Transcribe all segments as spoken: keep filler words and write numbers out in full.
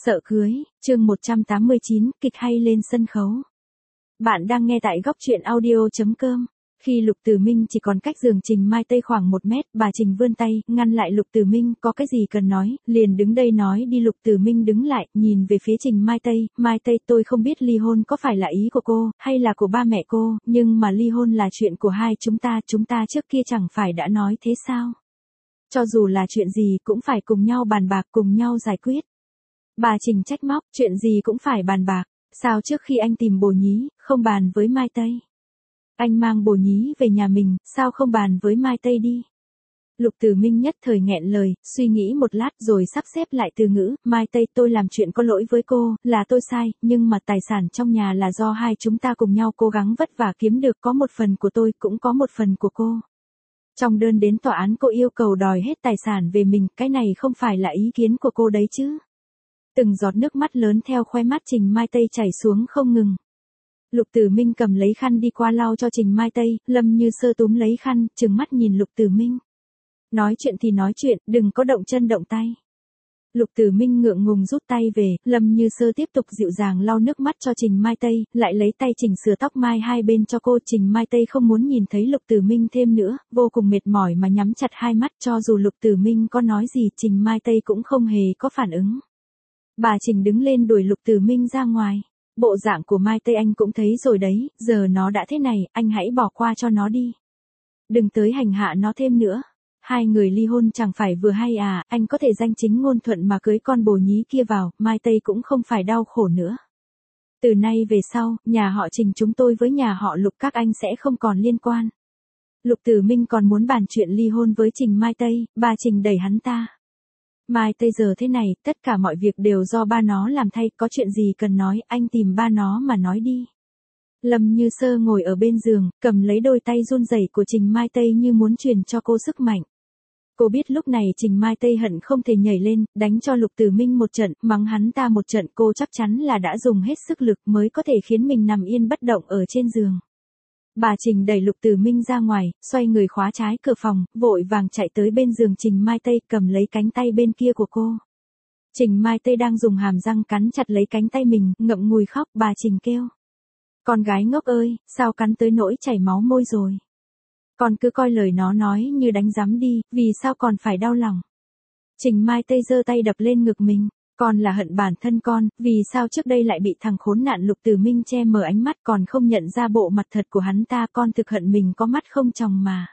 Sợ cưới, chương một trăm tám mươi chín, kịch hay lên sân khấu. Bạn đang nghe tại góc truyện audio.com. Khi Lục Tử Minh chỉ còn cách giường Trình Mai Tây khoảng một mét, bà Trình vươn tay, ngăn lại Lục Tử Minh, có cái gì cần nói, liền đứng đây nói đi. Lục Tử Minh đứng lại, nhìn về phía Trình Mai Tây, Mai Tây, tôi không biết ly hôn có phải là ý của cô, hay là của ba mẹ cô, nhưng mà ly hôn là chuyện của hai chúng ta, chúng ta trước kia chẳng phải đã nói thế sao? Cho dù là chuyện gì cũng phải cùng nhau bàn bạc, cùng nhau giải quyết. Bà Trình trách móc, chuyện gì cũng phải bàn bạc, sao trước khi anh tìm bồ nhí, không bàn với Mai Tây? Anh mang bồ nhí về nhà mình, sao không bàn với Mai Tây đi? Lục Tử Minh nhất thời nghẹn lời, suy nghĩ một lát rồi sắp xếp lại từ ngữ, Mai Tây, tôi làm chuyện có lỗi với cô, là tôi sai, nhưng mà tài sản trong nhà là do hai chúng ta cùng nhau cố gắng vất vả kiếm được, có một phần của tôi, cũng có một phần của cô. Trong đơn đến tòa án cô yêu cầu đòi hết tài sản về mình, cái này không phải là ý kiến của cô đấy chứ? Từng giọt nước mắt lớn theo khóe mắt Trình Mai Tây chảy xuống không ngừng. Lục Tử Minh cầm lấy khăn đi qua lau cho Trình Mai Tây, Lâm Như Sơ túm lấy khăn, trừng mắt nhìn Lục Tử Minh. Nói chuyện thì nói chuyện, đừng có động chân động tay. Lục Tử Minh ngượng ngùng rút tay về, Lâm Như Sơ tiếp tục dịu dàng lau nước mắt cho Trình Mai Tây, lại lấy tay chỉnh sửa tóc mai hai bên cho cô. Trình Mai Tây không muốn nhìn thấy Lục Tử Minh thêm nữa, vô cùng mệt mỏi mà nhắm chặt hai mắt, cho dù Lục Tử Minh có nói gì Trình Mai Tây cũng không hề có phản ứng. Bà Trình đứng lên đuổi Lục Tử Minh ra ngoài. Bộ dạng của Mai Tây anh cũng thấy rồi đấy, giờ nó đã thế này, anh hãy bỏ qua cho nó đi. Đừng tới hành hạ nó thêm nữa. Hai người ly hôn chẳng phải vừa hay à, anh có thể danh chính ngôn thuận mà cưới con bồ nhí kia vào, Mai Tây cũng không phải đau khổ nữa. Từ nay về sau, nhà họ Trình chúng tôi với nhà họ Lục các anh sẽ không còn liên quan. Lục Tử Minh còn muốn bàn chuyện ly hôn với Trình Mai Tây, bà Trình đẩy hắn ta. Mai Tây giờ thế này, tất cả mọi việc đều do ba nó làm thay, có chuyện gì cần nói, anh tìm ba nó mà nói đi. Lâm Như Sơ ngồi ở bên giường, cầm lấy đôi tay run rẩy của Trình Mai Tây như muốn truyền cho cô sức mạnh. Cô biết lúc này Trình Mai Tây hận không thể nhảy lên, đánh cho Lục Tử Minh một trận, mắng hắn ta một trận, cô chắc chắn là đã dùng hết sức lực mới có thể khiến mình nằm yên bất động ở trên giường. Bà Trình đẩy Lục Tử Minh ra ngoài, xoay người khóa trái cửa phòng, vội vàng chạy tới bên giường Trình Mai Tây, cầm lấy cánh tay bên kia của cô. Trình Mai Tây đang dùng hàm răng cắn chặt lấy cánh tay mình, ngậm ngùi khóc, bà Trình kêu. Con gái ngốc ơi, sao cắn tới nỗi chảy máu môi rồi? Con cứ coi lời nó nói như đánh giám đi, vì sao còn phải đau lòng? Trình Mai Tây giơ tay đập lên ngực mình. Con là hận bản thân con, vì sao trước đây lại bị thằng khốn nạn Lục Tử Minh che mờ ánh mắt, còn không nhận ra bộ mặt thật của hắn ta, con thực hận mình có mắt không tròng mà.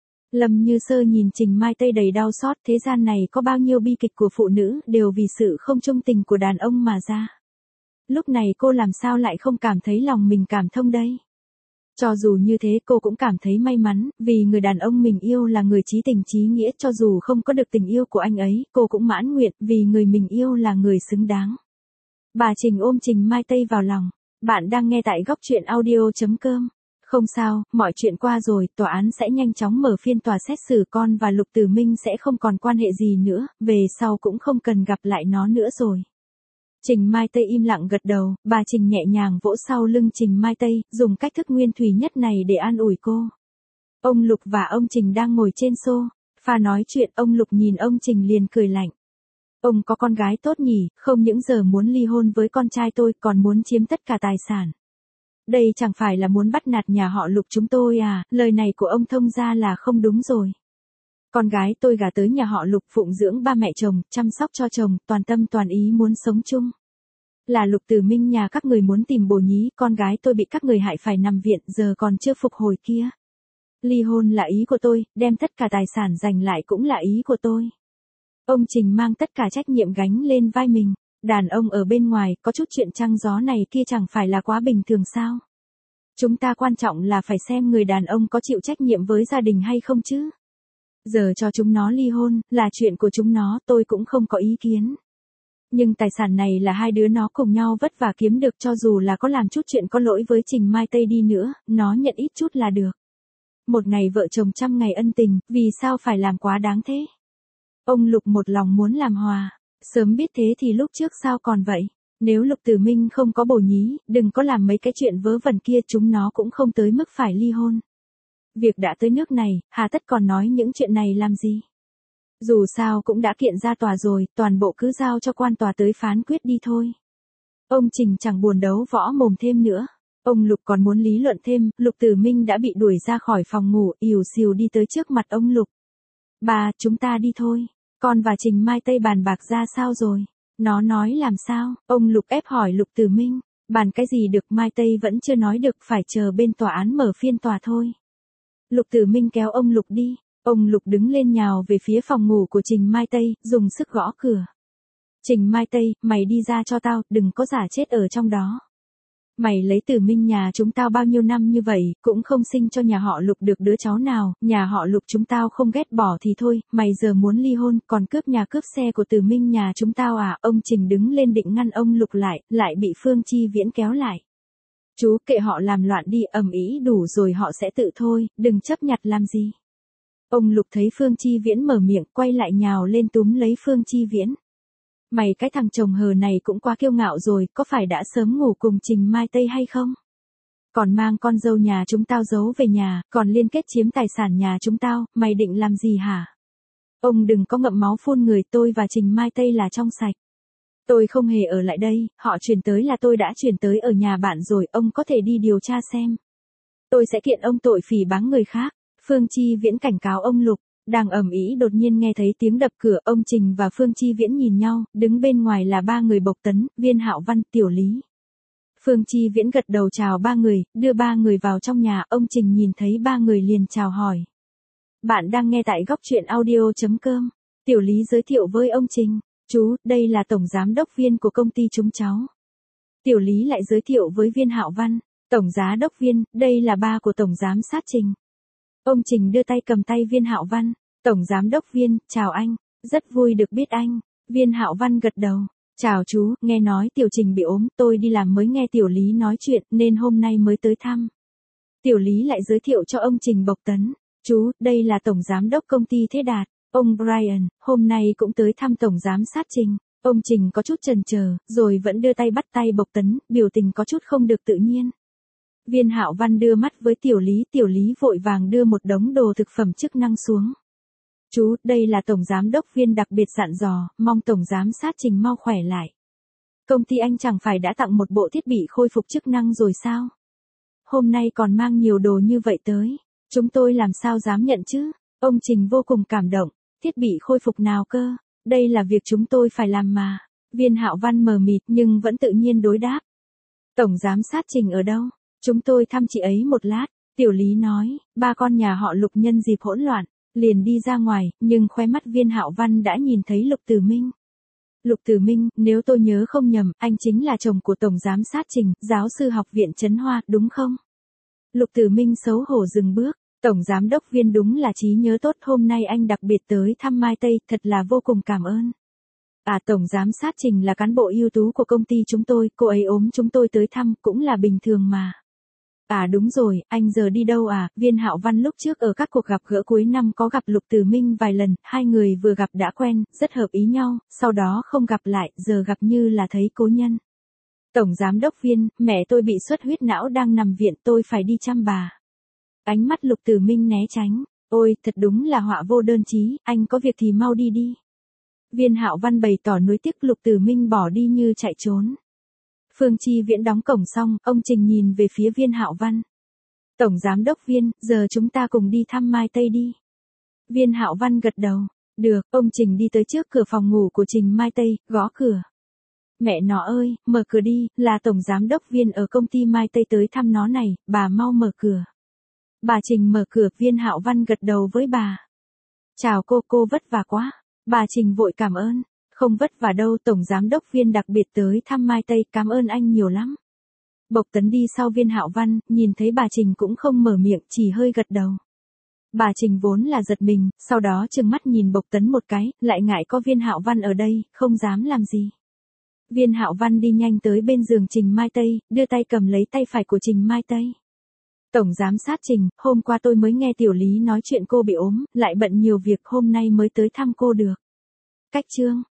Lâm Như Sơ nhìn Trình Mai Tây đầy đau xót, thế gian này có bao nhiêu bi kịch của phụ nữ đều vì sự không trung tình của đàn ông mà ra. Lúc này cô làm sao lại không cảm thấy lòng mình cảm thông đây? Cho dù như thế cô cũng cảm thấy may mắn, vì người đàn ông mình yêu là người chí tình chí nghĩa, cho dù không có được tình yêu của anh ấy, cô cũng mãn nguyện, vì người mình yêu là người xứng đáng. Bà Trình ôm Trình Mai Tây vào lòng. Bạn đang nghe tại góc truyện audio.com. Không sao, mọi chuyện qua rồi, tòa án sẽ nhanh chóng mở phiên tòa xét xử, con và Lục Tử Minh sẽ không còn quan hệ gì nữa, về sau cũng không cần gặp lại nó nữa rồi. Trình Mai Tây im lặng gật đầu, bà Trình nhẹ nhàng vỗ sau lưng Trình Mai Tây, dùng cách thức nguyên thủy nhất này để an ủi cô. Ông Lục và ông Trình đang ngồi trên sofa nói chuyện, ông Lục nhìn ông Trình liền cười lạnh. Ông có con gái tốt nhỉ, không những giờ muốn ly hôn với con trai tôi, còn muốn chiếm tất cả tài sản. Đây chẳng phải là muốn bắt nạt nhà họ Lục chúng tôi à, lời này của ông thông ra là không đúng rồi. Con gái tôi gả tới nhà họ Lục, phụng dưỡng ba mẹ chồng, chăm sóc cho chồng, toàn tâm toàn ý muốn sống chung. Là Lục Tử Minh nhà các người muốn tìm bồ nhí, con gái tôi bị các người hại phải nằm viện, giờ còn chưa phục hồi kia. Ly hôn là ý của tôi, đem tất cả tài sản giành lại cũng là ý của tôi. Ông Trình mang tất cả trách nhiệm gánh lên vai mình. Đàn ông ở bên ngoài, có chút chuyện trăng gió này kia chẳng phải là quá bình thường sao? Chúng ta quan trọng là phải xem người đàn ông có chịu trách nhiệm với gia đình hay không chứ. Giờ cho chúng nó ly hôn, là chuyện của chúng nó, tôi cũng không có ý kiến. Nhưng tài sản này là hai đứa nó cùng nhau vất vả kiếm được, cho dù là có làm chút chuyện có lỗi với Trình Mai Tây đi nữa, nó nhận ít chút là được. Một ngày vợ chồng trăm ngày ân tình, vì sao phải làm quá đáng thế? Ông Lục một lòng muốn làm hòa, sớm biết thế thì lúc trước sao còn vậy? Nếu Lục Tử Minh không có bồ nhí, đừng có làm mấy cái chuyện vớ vẩn kia, chúng nó cũng không tới mức phải ly hôn. Việc đã tới nước này, hà tất còn nói những chuyện này làm gì? Dù sao cũng đã kiện ra tòa rồi, toàn bộ cứ giao cho quan tòa tới phán quyết đi thôi. Ông Trình chẳng buồn đấu võ mồm thêm nữa. Ông Lục còn muốn lý luận thêm, Lục Tử Minh đã bị đuổi ra khỏi phòng ngủ, ỉu xìu đi tới trước mặt ông Lục. Bà, chúng ta đi thôi. Con và Trình Mai Tây bàn bạc ra sao rồi? Nó nói làm sao? Ông Lục ép hỏi Lục Tử Minh. Bàn cái gì được, Mai Tây vẫn chưa nói được, phải chờ bên tòa án mở phiên tòa thôi. Lục Tử Minh kéo ông Lục đi. Ông Lục đứng lên nhào về phía phòng ngủ của Trình Mai Tây, dùng sức gõ cửa. Trình Mai Tây, mày đi ra cho tao, đừng có giả chết ở trong đó. Mày lấy Tử Minh nhà chúng tao bao nhiêu năm như vậy, cũng không sinh cho nhà họ Lục được đứa cháu nào, nhà họ Lục chúng tao không ghét bỏ thì thôi, mày giờ muốn ly hôn, còn cướp nhà cướp xe của Tử Minh nhà chúng tao à? Ông Trình đứng lên định ngăn ông Lục lại, lại bị Phương Chi Viễn kéo lại. Chú kệ họ làm loạn đi, ầm ĩ đủ rồi họ sẽ tự thôi, đừng chấp nhặt làm gì. Ông Lục thấy Phương Chi Viễn mở miệng, quay lại nhào lên túm lấy Phương Chi Viễn. Mày cái thằng chồng hờ này cũng quá kiêu ngạo rồi, có phải đã sớm ngủ cùng Trình Mai Tây hay không? Còn mang con dâu nhà chúng tao giấu về nhà, còn liên kết chiếm tài sản nhà chúng tao, mày định làm gì hả? Ông đừng có ngậm máu phun người, tôi và Trình Mai Tây là trong sạch. Tôi không hề ở lại đây, họ chuyển tới là tôi đã chuyển tới ở nhà bạn rồi, ông có thể đi điều tra xem. Tôi sẽ kiện ông tội phỉ báng người khác. Phương Chi Viễn cảnh cáo ông Lục. Đang ầm ĩ đột nhiên nghe thấy tiếng đập cửa, ông Trình và Phương Chi Viễn nhìn nhau, đứng bên ngoài là ba người Bộc Tấn, Viên Hạo Văn, Tiểu Lý. Phương Chi Viễn gật đầu chào ba người, đưa ba người vào trong nhà, ông Trình nhìn thấy ba người liền chào hỏi. Bạn đang nghe tại góc truyện audio chấm com. Tiểu Lý giới thiệu với ông Trình, chú, đây là tổng giám đốc Viên của công ty chúng cháu. Tiểu Lý lại giới thiệu với Viên Hạo Văn, tổng giám đốc Viên, đây là ba của tổng giám sát Trình. Ông Trình đưa tay cầm tay Viên Hạo Văn, tổng giám đốc Viên, chào anh, rất vui được biết anh. Viên Hạo Văn gật đầu, chào chú, nghe nói Tiểu Trình bị ốm, tôi đi làm mới nghe Tiểu Lý nói chuyện nên hôm nay mới tới thăm. Tiểu Lý lại giới thiệu cho ông Trình Bộc Tấn, chú, đây là tổng giám đốc công ty Thế Đạt, ông Brian, hôm nay cũng tới thăm tổng giám sát Trình. Ông Trình có chút chần chờ, rồi vẫn đưa tay bắt tay Bộc Tấn, biểu tình có chút không được tự nhiên. Viên Hạo Văn đưa mắt với Tiểu Lý, Tiểu Lý vội vàng đưa một đống đồ thực phẩm chức năng xuống. Chú, đây là tổng giám đốc Viên đặc biệt dặn dò, mong tổng giám sát Trình mau khỏe lại. Công ty anh chẳng phải đã tặng một bộ thiết bị khôi phục chức năng rồi sao? Hôm nay còn mang nhiều đồ như vậy tới, chúng tôi làm sao dám nhận chứ? Ông Trình vô cùng cảm động, thiết bị khôi phục nào cơ? Đây là việc chúng tôi phải làm mà. Viên Hạo Văn mờ mịt nhưng vẫn tự nhiên đối đáp. Tổng giám sát Trình ở đâu? Chúng tôi thăm chị ấy một lát, Tiểu Lý nói, ba con nhà họ Lục nhân dịp hỗn loạn, liền đi ra ngoài, nhưng khóe mắt Viên Hạo Văn đã nhìn thấy Lục Tử Minh. Lục Tử Minh, nếu tôi nhớ không nhầm, anh chính là chồng của tổng giám sát Trình, giáo sư học viện Trấn Hoa, đúng không? Lục Tử Minh xấu hổ dừng bước, tổng giám đốc Viên đúng là trí nhớ tốt, hôm nay anh đặc biệt tới thăm Mai Tây, thật là vô cùng cảm ơn. À, tổng giám sát Trình là cán bộ ưu tú của công ty chúng tôi, cô ấy ốm chúng tôi tới thăm cũng là bình thường mà. À đúng rồi, anh giờ đi đâu à? Viên Hạo Văn lúc trước ở các cuộc gặp gỡ cuối năm có gặp Lục Tử Minh vài lần, hai người vừa gặp đã quen, rất hợp ý nhau, sau đó không gặp lại, giờ gặp như là thấy cố nhân. Tổng giám đốc Viên, mẹ tôi bị xuất huyết não đang nằm viện, tôi phải đi chăm bà. Ánh mắt Lục Tử Minh né tránh, ôi, thật đúng là họa vô đơn chí, anh có việc thì mau đi đi. Viên Hạo Văn bày tỏ nuối tiếc, Lục Tử Minh bỏ đi như chạy trốn. Phương Chi Viễn đóng cổng xong, ông Trình nhìn về phía Viên Hạo Văn. Tổng giám đốc Viên, giờ chúng ta cùng đi thăm Mai Tây đi. Viên Hạo Văn gật đầu. Được, ông Trình đi tới trước cửa phòng ngủ của Trình Mai Tây, gõ cửa. Mẹ nó ơi, mở cửa đi, là tổng giám đốc Viên ở công ty Mai Tây tới thăm nó này, bà mau mở cửa. Bà Trình mở cửa, Viên Hạo Văn gật đầu với bà. Chào cô, cô vất vả quá. Bà Trình vội cảm ơn. Không vất vả đâu, tổng giám đốc Viên đặc biệt tới thăm Mai Tây, cảm ơn anh nhiều lắm. Bộc Tấn đi sau Viên Hạo Văn, nhìn thấy bà Trình cũng không mở miệng, chỉ hơi gật đầu. Bà Trình vốn là giật mình, sau đó trừng mắt nhìn Bộc Tấn một cái, lại ngại có Viên Hạo Văn ở đây, không dám làm gì. Viên Hạo Văn đi nhanh tới bên giường Trình Mai Tây, đưa tay cầm lấy tay phải của Trình Mai Tây. Tổng giám sát Trình, hôm qua tôi mới nghe Tiểu Lý nói chuyện cô bị ốm, lại bận nhiều việc, hôm nay mới tới thăm cô được. Cách chương